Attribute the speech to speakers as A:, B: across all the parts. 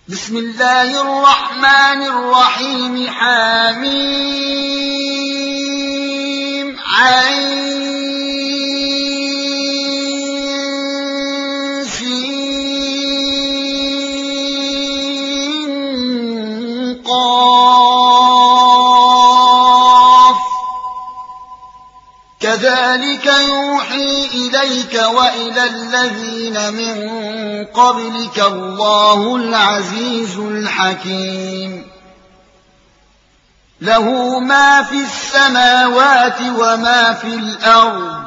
A: بسم الله الرحمن الرحيم حميم عين سين قاف كذلك يوحي إليك وإلى الذين من قبلك الله العزيز الحكيم له ما في السماوات وما في الأرض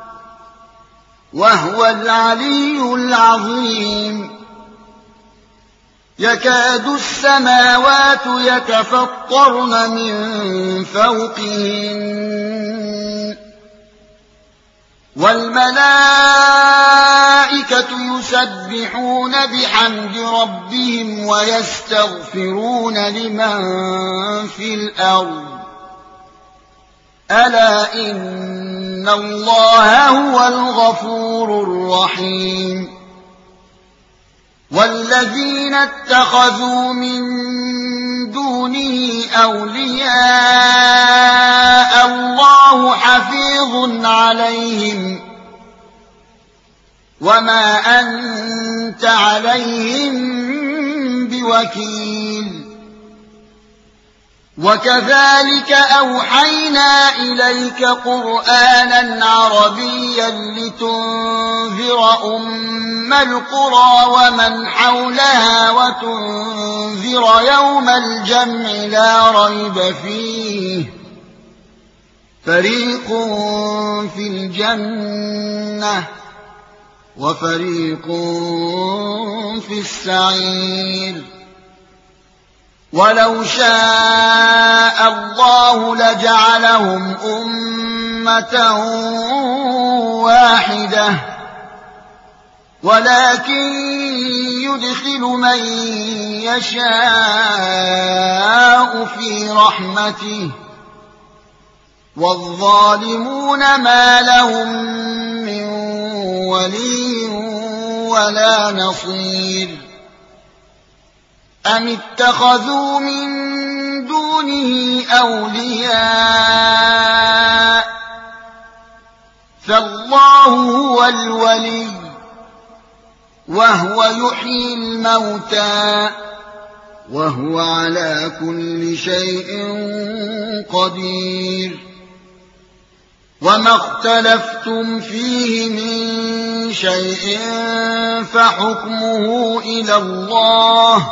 A: وهو العلي العظيم يكاد السماوات يتفطرن من فوقهن والملائكة يسبحون بحمد ربهم ويستغفرون لمن في الأرض ألا إن الله هو الغفور الرحيم والذين اتخذوا من دونه أولياء الله حفيظ عليهم وما أنت عليهم بوكيل وكذلك أوحينا إليك قرآنا عربيا لتنذر أم القرى ومن حولها وتنذر يوم الجمع لا ريب فيه فريق في الجنة وفريق في السعير ولو شاء الله لجعلهم أمة واحدة ولكن يدخل من يشاء في رحمته والظالمون ما لهم من ولي ولا نصير أم اتخذوا من دونه أولياء فالله هو الولي وهو يحيي الموتى وهو على كل شيء قدير وما اختلفتم فيه من شيء فحكمه إلى الله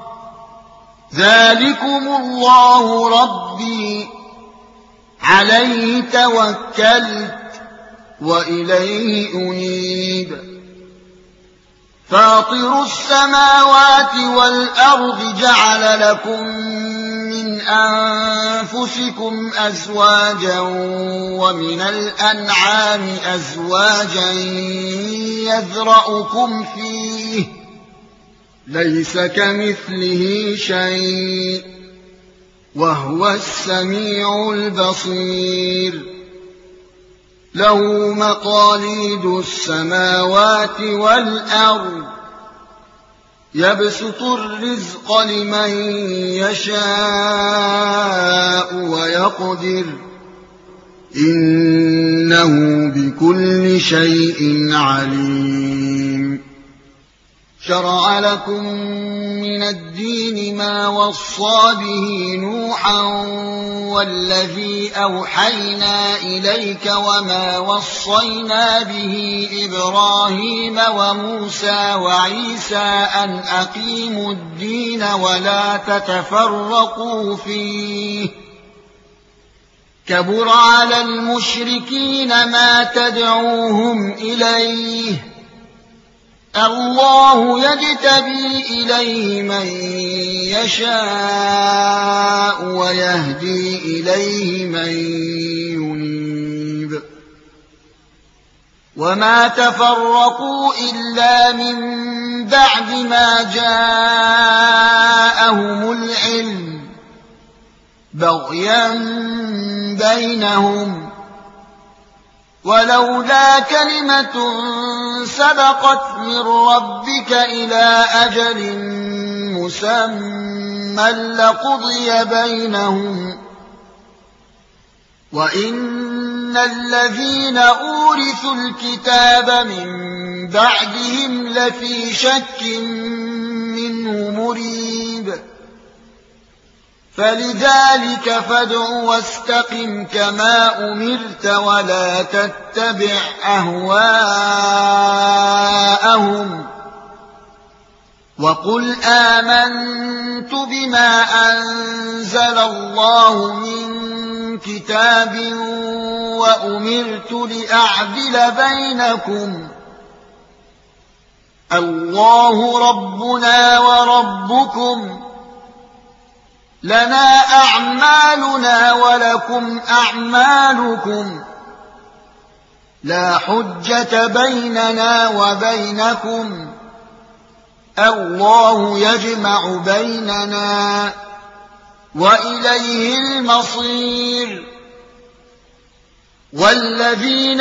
A: ذلكم الله ربي عليه توكلت وإليه أنيب فاطر السماوات والأرض جعل لكم من أنفسكم أزواجا ومن الأنعام أزواجا يذرأكم فيه ليس كمثله شيء وهو السميع البصير له مقاليد السماوات والأرض يبسط الرزق لمن يشاء ويقدر إنه بكل شيء عليم شرع لكم من الدين ما وصى به نوحا والذي أوحينا إليك وما وصينا به إبراهيم وموسى وعيسى أن أقيموا الدين ولا تتفرقوا فيه كبر على المشركين ما تدعوهم إليه الله يجتبي إليه من يشاء ويهدي إليه من ينيب وما تفرقوا إلا من بعد ما جاءهم العلم بغيا بينهم ولولا كلمة سبقت من ربك إلى أجل مسمى لقضي بينهم وإن الذين أورثوا الكتاب من بعدهم لفي شك منه مريب فلذلك فادع واستقم كما أمرت ولا تتبع أهواءهم وقل آمنت بما أنزل الله من كتاب وأمرت لأعدل بينكم الله ربنا وربكم لنا أعمالنا ولكم أعمالكم لا حجة بيننا وبينكم الله يجمع بيننا وإليه المصير والذين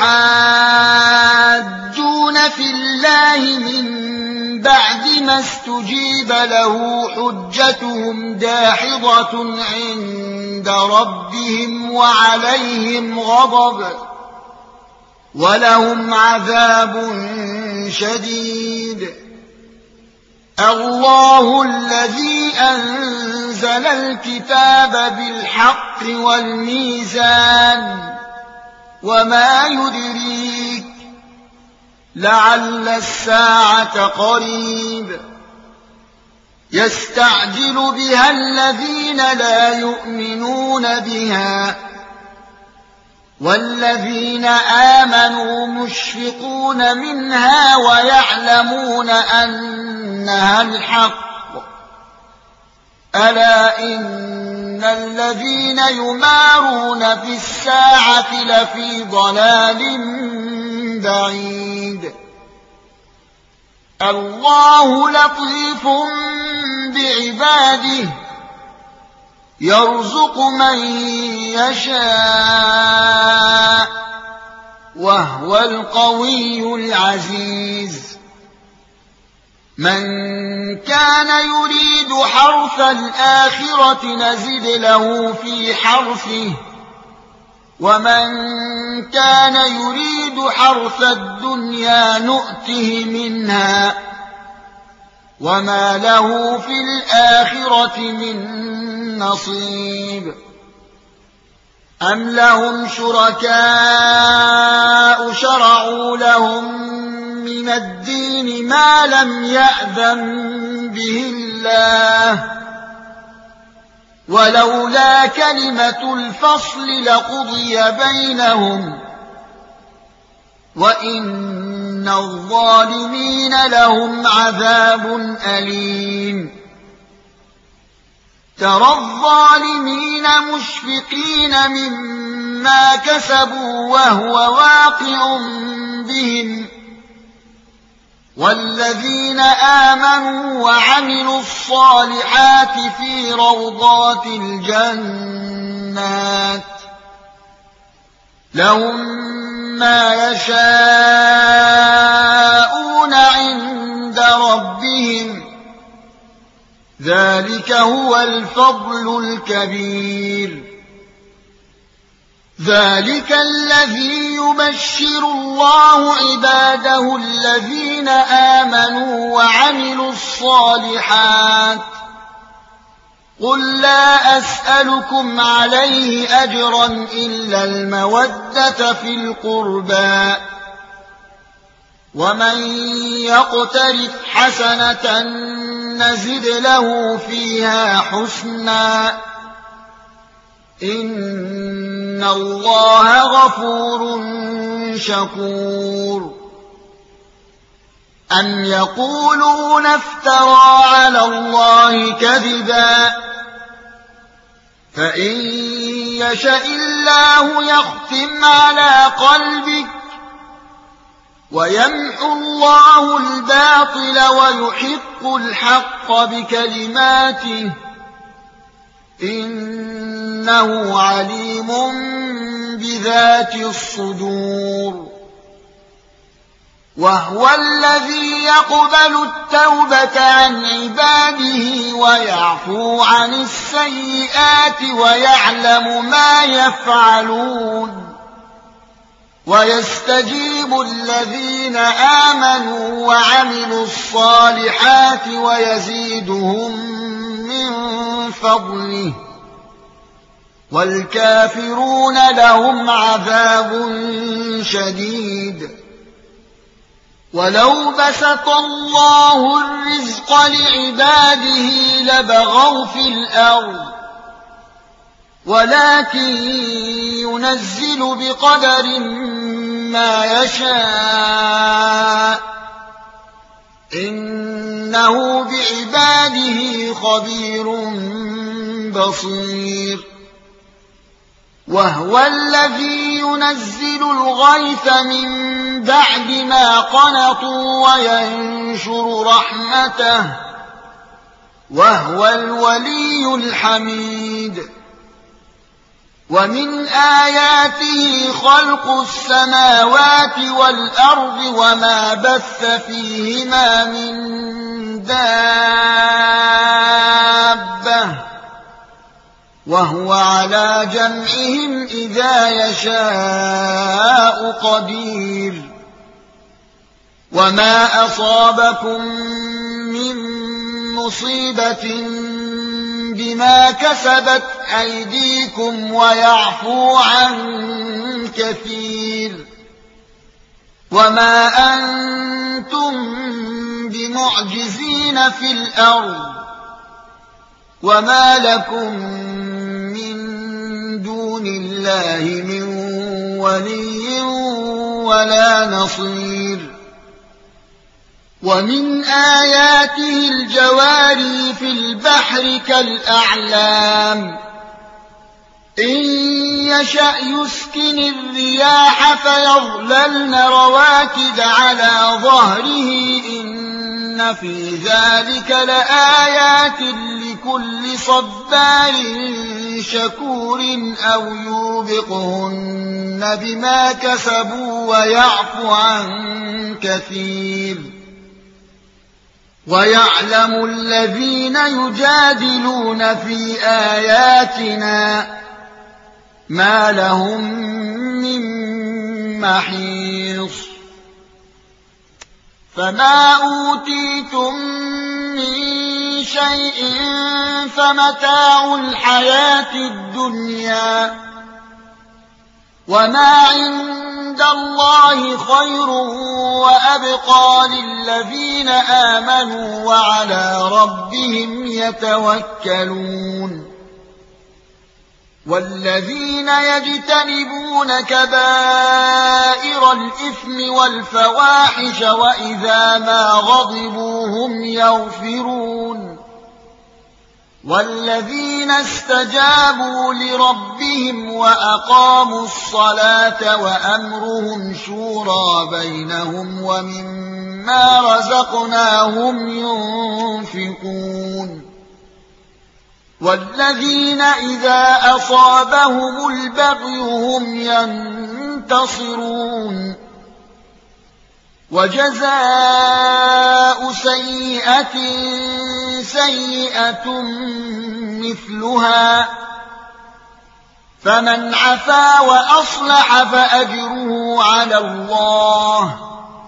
A: يحاجون في الله من بعد ما استجيب له حجتهم داحضة عند ربهم وعليهم غضب ولهم عذاب شديد الله الذي أنزل الكتاب بالحق والميزان وما يدريك لعل الساعة قريب يستعجل بها الذين لا يؤمنون بها والذين آمنوا مشفقون منها ويعلمون أنها الحق ألا إن الذين يمارون في الساعة لفي ضلال بعيد الله لطيف بعباده يرزق من يشاء وهو القوي العزيز من كان يريد حرث الآخرة نزد له في حرثه ومن كان يريد حرث الدنيا نؤته منها وما له في الآخرة من نصيب أم لهم شركاء شرعوا لهم من الدين ما لم يأذن به الله ولولا كلمة الفصل لقضي بينهم وإن الظالمين لهم عذاب أليم ترى الظالمين مشفقين مما كسبوا وهو واقع بهم والذين آمنوا وعملوا الصالحات في روضات الجنات لهم ما يشاءون عند ربهم ذلك هو الفضل الكبير ذلك الذي يبشر الله عباده الذين آمنوا وعملوا الصالحات قل لا أسألكم عليه أجرا إلا المودة في القربى ومن يقترف حسنة نزد له فيها حسنا إن الله غفور شكور أم يقولون افترى على الله كذبا فإن يشاء الله يختم على قلبك ويمحو الله الباطل ويحق الحق بكلماته إنه عليم بذات الصدور وهو الذي يقبل التوبة عن عباده ويعفو عن السيئات ويعلم ما يفعلون ويستجيب الذين آمنوا وعملوا الصالحات ويزيدهم من فضله والكافرون لهم عذاب شديد ولو بسط الله الرزق لعباده لبغوا في الأرض ولكن ينزل بقدر ما يشاء إنه بعباده خبير بصير وهو الذي ينزل الغيث من بعد ما قنطوا وينشر رحمته وهو الولي الحميد ومن آياته خلق السماوات والأرض وما بث فيهما من دابة وهو على جمعهم إذا يشاء قدير وما أصابكم من مصيبة بما كسبت أيديكم ويعفو عن كثير وما أنتم بمعجزين في الأرض وما لكم من دون الله من ولي ولا نصير ومن آياته الجواري في البحر كالأعلام إن يشأ يسكن الرياح فيظللن رواكد على ظهره إن في ذلك لآيات لكل صبار شكور أو يوبقهن بما كسبوا ويعفو عن كثير ويعلم الذين يجادلون في آياتنا ما لهم من محيص فما أوتيتم من شيء فمتاع الحياة الدنيا وما عند الله خير وأبقى للذين آمنوا وعلى ربهم يتوكلون والذين يجتنبون كبائر الإثم والفواحش وإذا ما غضبوا هم يغفرون والذين استجابوا لربهم وأقاموا الصلاة وأمرهم شورى بينهم ومما رزقناهم ينفقون والذين إذا أصابهم البغي هم ينتصرون وجزاء سيئة سيئة مثلها فمن عفا وأصلح فأجره على الله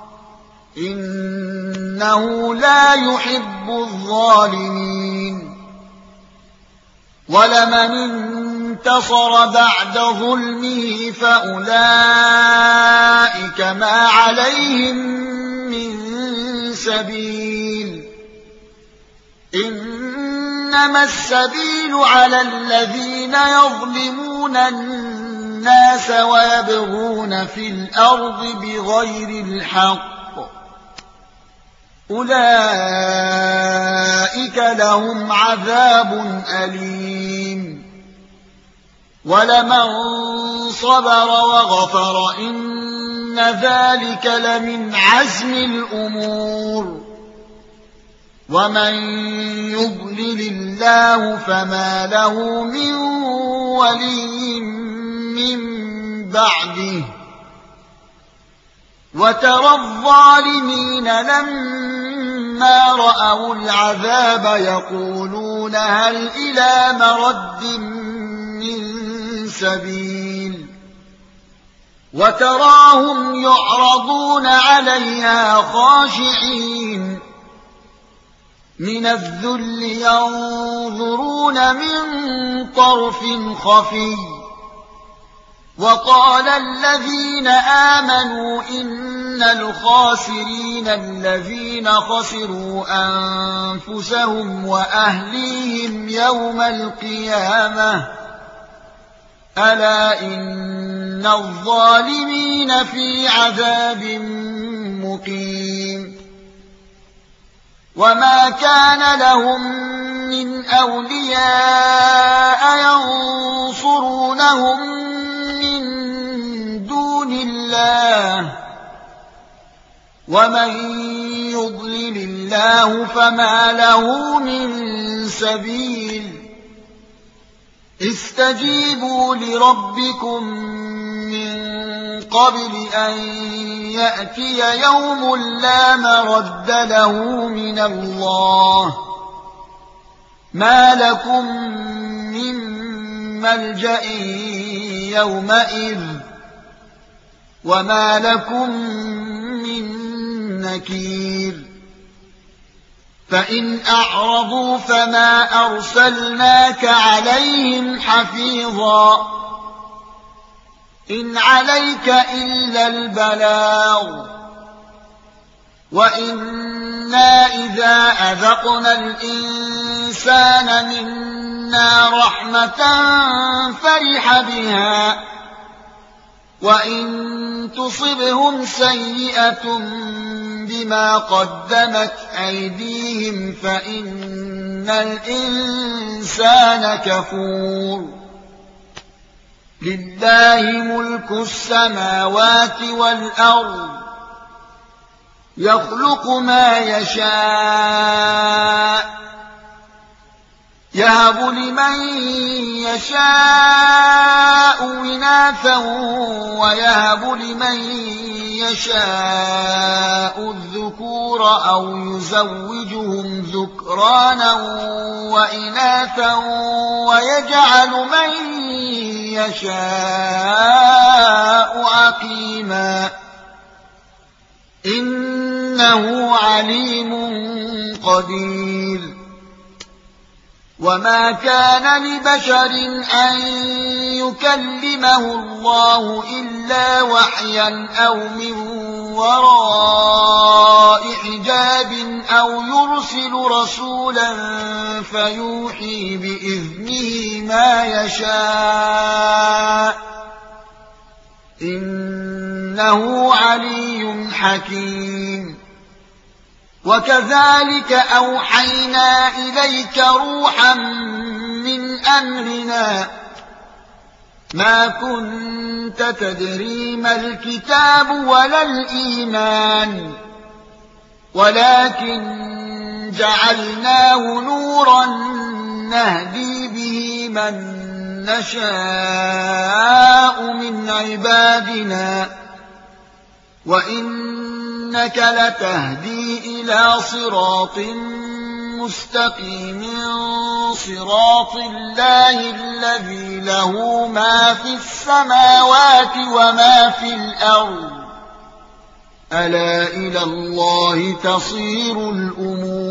A: إنه لا يحب الظالمين ولمن انتصر بعد ظلمه فأولئك ما عليهم من سبيل إنما السبيل على الذين يظلمون الناس ويبغون في الأرض بغير الحق أولئك لهم عذاب أليم ولمن صبر وغفر إن ذلك لمن عزم الأمور ومن يضلل الله فما له من ولي من بعده وترى الظالمين لما رأوا العذاب يقولون هل إلى مرد من سبيل وتراهم يعرضون عليها خاشعين من الذل ينظرون من طرف خفي وقال الذين آمنوا إن الخاسرين الذين خسروا أنفسهم وأهليهم يوم القيامة ألا إن الظالمين في عذاب مقيم وما كان لهم من أولياء ينصرونهم من دون الله ومن يضلل الله فما له من سبيل استجيبوا لربكم من قبل أن يأتي يوم لا مرد له من الله ما لكم من ملجأ يومئذ وما لكم من نكير فإن أعرضوا فما أرسلناك عليهم حفيظا إن عليك إلا البلاغ وإنا إذا أذقنا الإنسان منا رحمة فرح بها وإن تصبهم سيئة بما قدمت أيديهم فإن الإنسان كفور لله ملك السماوات والأرض يخلق ما يشاء يهب لمن يشاء إناثا ويهب لمن يشاء الذكور أو يزوجهم ذكرانا وإناثا ويجعل من يشاء عقيما إنه عليم قدير وما كان لبشر أن يكلمه الله إلا وحيا أو من وراء حجاب أو يرسل رسولا فيوحي بإذنه ما يشاء إنه علي حكيم وكذلك أوحينا إليك روحا من أمرنا ما كنت تدري ما الكتاب ولا الإيمان ولكن جعلناه نورا نهدي به من نشاء من عبادنا وإنك لتهدي إلى صراط مستقيم صراط الله الذي له ما في السماوات وما في الأرض ألا إلى الله تصير الأمور